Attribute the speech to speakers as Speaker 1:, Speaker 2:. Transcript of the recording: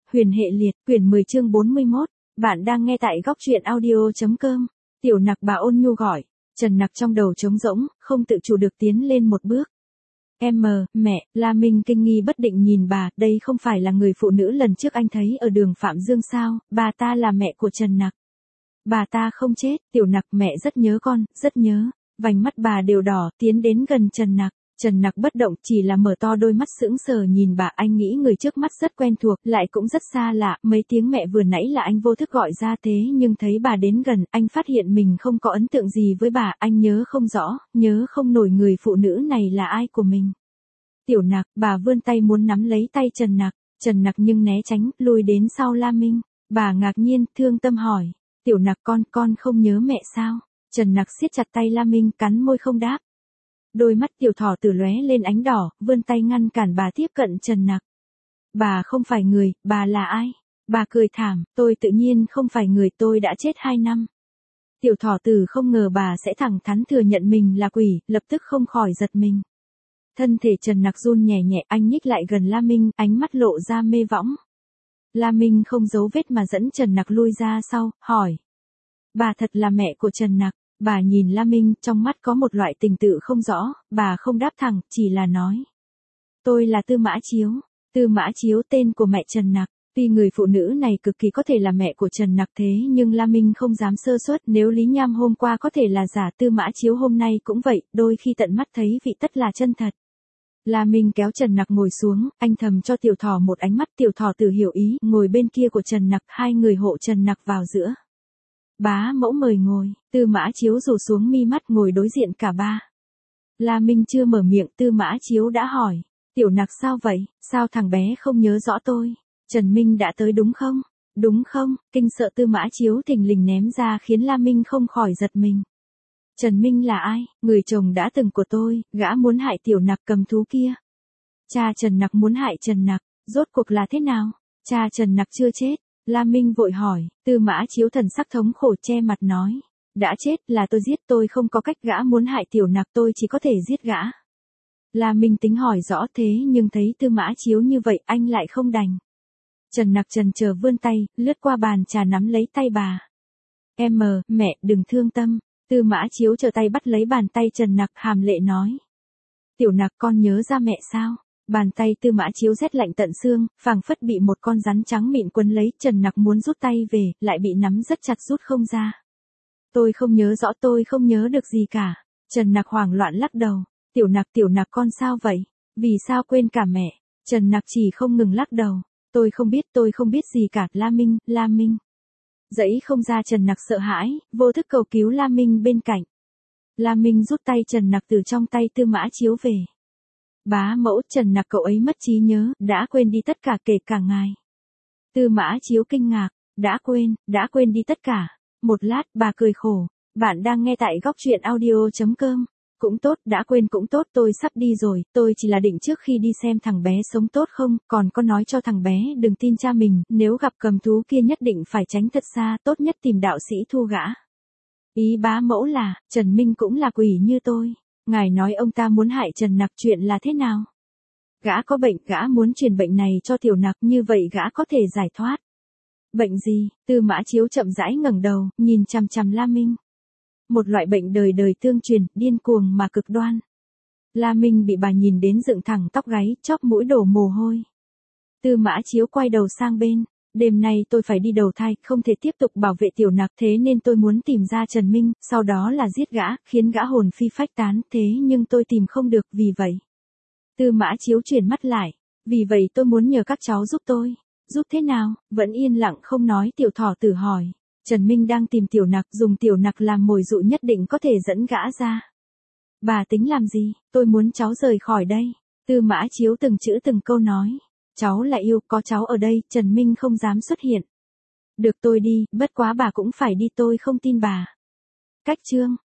Speaker 1: Huyền hệ liệt, quyển 10 chương 41. Bạn đang nghe tại góc truyện audio.com. Tiểu Nặc, bà ôn nhu gọi. Trần Nặc trong đầu trống rỗng, không tự chủ được tiến lên một bước. Mẹ, La Minh kinh nghi bất định nhìn bà, đây không phải là người phụ nữ lần trước anh thấy ở đường Phạm Dương sao, bà ta là mẹ của Trần Nặc. Bà ta không chết, Tiểu Nặc, mẹ rất nhớ con, rất nhớ. Vành mắt bà đều đỏ, tiến đến gần Trần Nặc. Trần Nặc bất động, chỉ là mở to đôi mắt sững sờ nhìn bà. Anh nghĩ người trước mắt rất quen thuộc, lại cũng rất xa lạ. Mấy tiếng mẹ vừa nãy là anh vô thức gọi ra, thế nhưng thấy bà đến gần, anh phát hiện mình không có ấn tượng gì với bà. Anh nhớ không rõ, nhớ không nổi người phụ nữ này là ai của mình. Tiểu Nặc, bà vươn tay muốn nắm lấy tay Trần Nặc. Trần Nặc nhưng né tránh, lùi đến sau La Minh. Bà ngạc nhiên, thương tâm hỏi. Tiểu Nặc, con không nhớ mẹ sao? Trần Nặc siết chặt tay La Minh, cắn môi không đáp. Đôi mắt tiểu thỏ tử lóe lên ánh đỏ, vươn tay ngăn cản bà tiếp cận Trần Nặc. Bà không phải người, bà là ai? Bà cười thảm, tôi tự nhiên không phải người, tôi đã chết 2 năm. Tiểu thỏ tử không ngờ bà sẽ thẳng thắn thừa nhận mình là quỷ, lập tức không khỏi giật mình. Thân thể Trần Nặc run nhẹ nhẹ, anh nhích lại gần La Minh, ánh mắt lộ ra mê võng. La Minh không giấu vết mà dẫn Trần Nặc lui ra sau, hỏi. Bà thật là mẹ của Trần Nặc. Bà nhìn La Minh, trong mắt có một loại tình tự không rõ, bà không đáp thẳng, chỉ là nói. Tôi là Tư Mã Chiếu. Tư Mã Chiếu tên của mẹ Trần Nặc. Tuy người phụ nữ này cực kỳ có thể là mẹ của Trần Nặc, thế nhưng La Minh không dám sơ suất, nếu Lý Nham hôm qua có thể là giả, Tư Mã Chiếu hôm nay cũng vậy, đôi khi tận mắt thấy vị tất là chân thật. La Minh kéo Trần Nặc ngồi xuống, anh thầm cho tiểu thỏ một ánh mắt, tiểu thỏ tự hiểu ý, ngồi bên kia của Trần Nặc, hai người hộ Trần Nặc vào giữa. Bá mẫu mời ngồi, Tư Mã Chiếu rủ xuống mi mắt ngồi đối diện cả ba. La Minh chưa mở miệng, Tư Mã Chiếu đã hỏi. Tiểu Nặc sao vậy, sao thằng bé không nhớ rõ tôi? Trần Minh đã tới đúng không? Đúng không? Kinh sợ Tư Mã Chiếu thình lình ném ra khiến La Minh không khỏi giật mình. Trần Minh là ai? Người chồng đã từng của tôi, gã muốn hại Tiểu Nặc cầm thú kia. Cha Trần Nặc muốn hại Trần Nặc, rốt cuộc là thế nào? Cha Trần Nặc chưa chết. La Minh vội hỏi, Tư Mã Chiếu thần sắc thống khổ che mặt nói. Đã chết, là tôi giết, tôi không có cách, gã muốn hại Tiểu Nặc, tôi chỉ có thể giết gã. La Minh tính hỏi rõ thế nhưng thấy Tư Mã Chiếu như vậy anh lại không đành. Trần Nặc chần chờ vươn tay, lướt qua bàn trà nắm lấy tay bà. Mẹ, đừng thương tâm. Tư Mã Chiếu trở tay bắt lấy bàn tay Trần Nặc, hàm lệ nói. Tiểu Nặc, con nhớ ra mẹ sao? Bàn tay Tư Mã Chiếu rét lạnh tận xương, phảng phất bị một con rắn trắng mịn quấn lấy, Trần Nặc muốn rút tay về, lại bị nắm rất chặt rút không ra. Tôi không nhớ rõ, tôi không nhớ được gì cả. Trần Nặc hoảng loạn lắc đầu. Tiểu Nặc con sao vậy? Vì sao quên cả mẹ? Trần Nặc chỉ không ngừng lắc đầu. Tôi không biết gì cả, La Minh. Dẫy không ra, Trần Nặc sợ hãi, vô thức cầu cứu La Minh bên cạnh. La Minh rút tay Trần Nặc từ trong tay Tư Mã Chiếu về. Bá mẫu, Trần Nặc cậu ấy mất trí nhớ, đã quên đi tất cả kể cả ngài. Tư Mã Chiếu kinh ngạc, đã quên đi tất cả. Một lát, bà cười khổ. Bạn đang nghe tại góc truyện audio.com. Cũng tốt, đã quên cũng tốt, tôi sắp đi rồi, tôi chỉ là định trước khi đi xem thằng bé sống tốt không, còn có nói cho thằng bé đừng tin cha mình, nếu gặp cầm thú kia nhất định phải tránh thật xa, tốt nhất tìm đạo sĩ thu gã. Ý bá mẫu là, Trần Minh cũng là quỷ như tôi. Ngài nói ông ta muốn hại Trần Nặc, chuyện là thế nào? Gã có bệnh, gã muốn truyền bệnh này cho Tiểu Nặc, như vậy gã có thể giải thoát. Bệnh gì? Tư Mã Chiếu chậm rãi ngẩng đầu, nhìn chằm chằm La Minh. Một loại bệnh đời đời tương truyền, điên cuồng mà cực đoan. La Minh bị bà nhìn đến dựng thẳng tóc gáy, chóp mũi đổ mồ hôi. Tư Mã Chiếu quay đầu sang bên. Đêm nay tôi phải đi đầu thai, không thể tiếp tục bảo vệ Tiểu Nặc, thế nên tôi muốn tìm ra Trần Minh, sau đó là giết gã, khiến gã hồn phi phách tán, thế nhưng tôi tìm không được, vì vậy. Tư Mã Chiếu chuyển mắt lại. Vì vậy tôi muốn nhờ các cháu giúp tôi. Giúp thế nào? Vẫn yên lặng không nói, tiểu thỏ tử hỏi. Trần Minh đang tìm Tiểu Nặc, dùng Tiểu Nặc làm mồi dụ nhất định có thể dẫn gã ra. Bà tính làm gì? Tôi muốn cháu rời khỏi đây. Tư Mã Chiếu từng chữ từng câu nói. Cháu là yêu, có cháu ở đây, Trần Minh không dám xuất hiện. Được tôi đi, bất quá bà cũng phải đi, tôi không tin bà. Cách chương.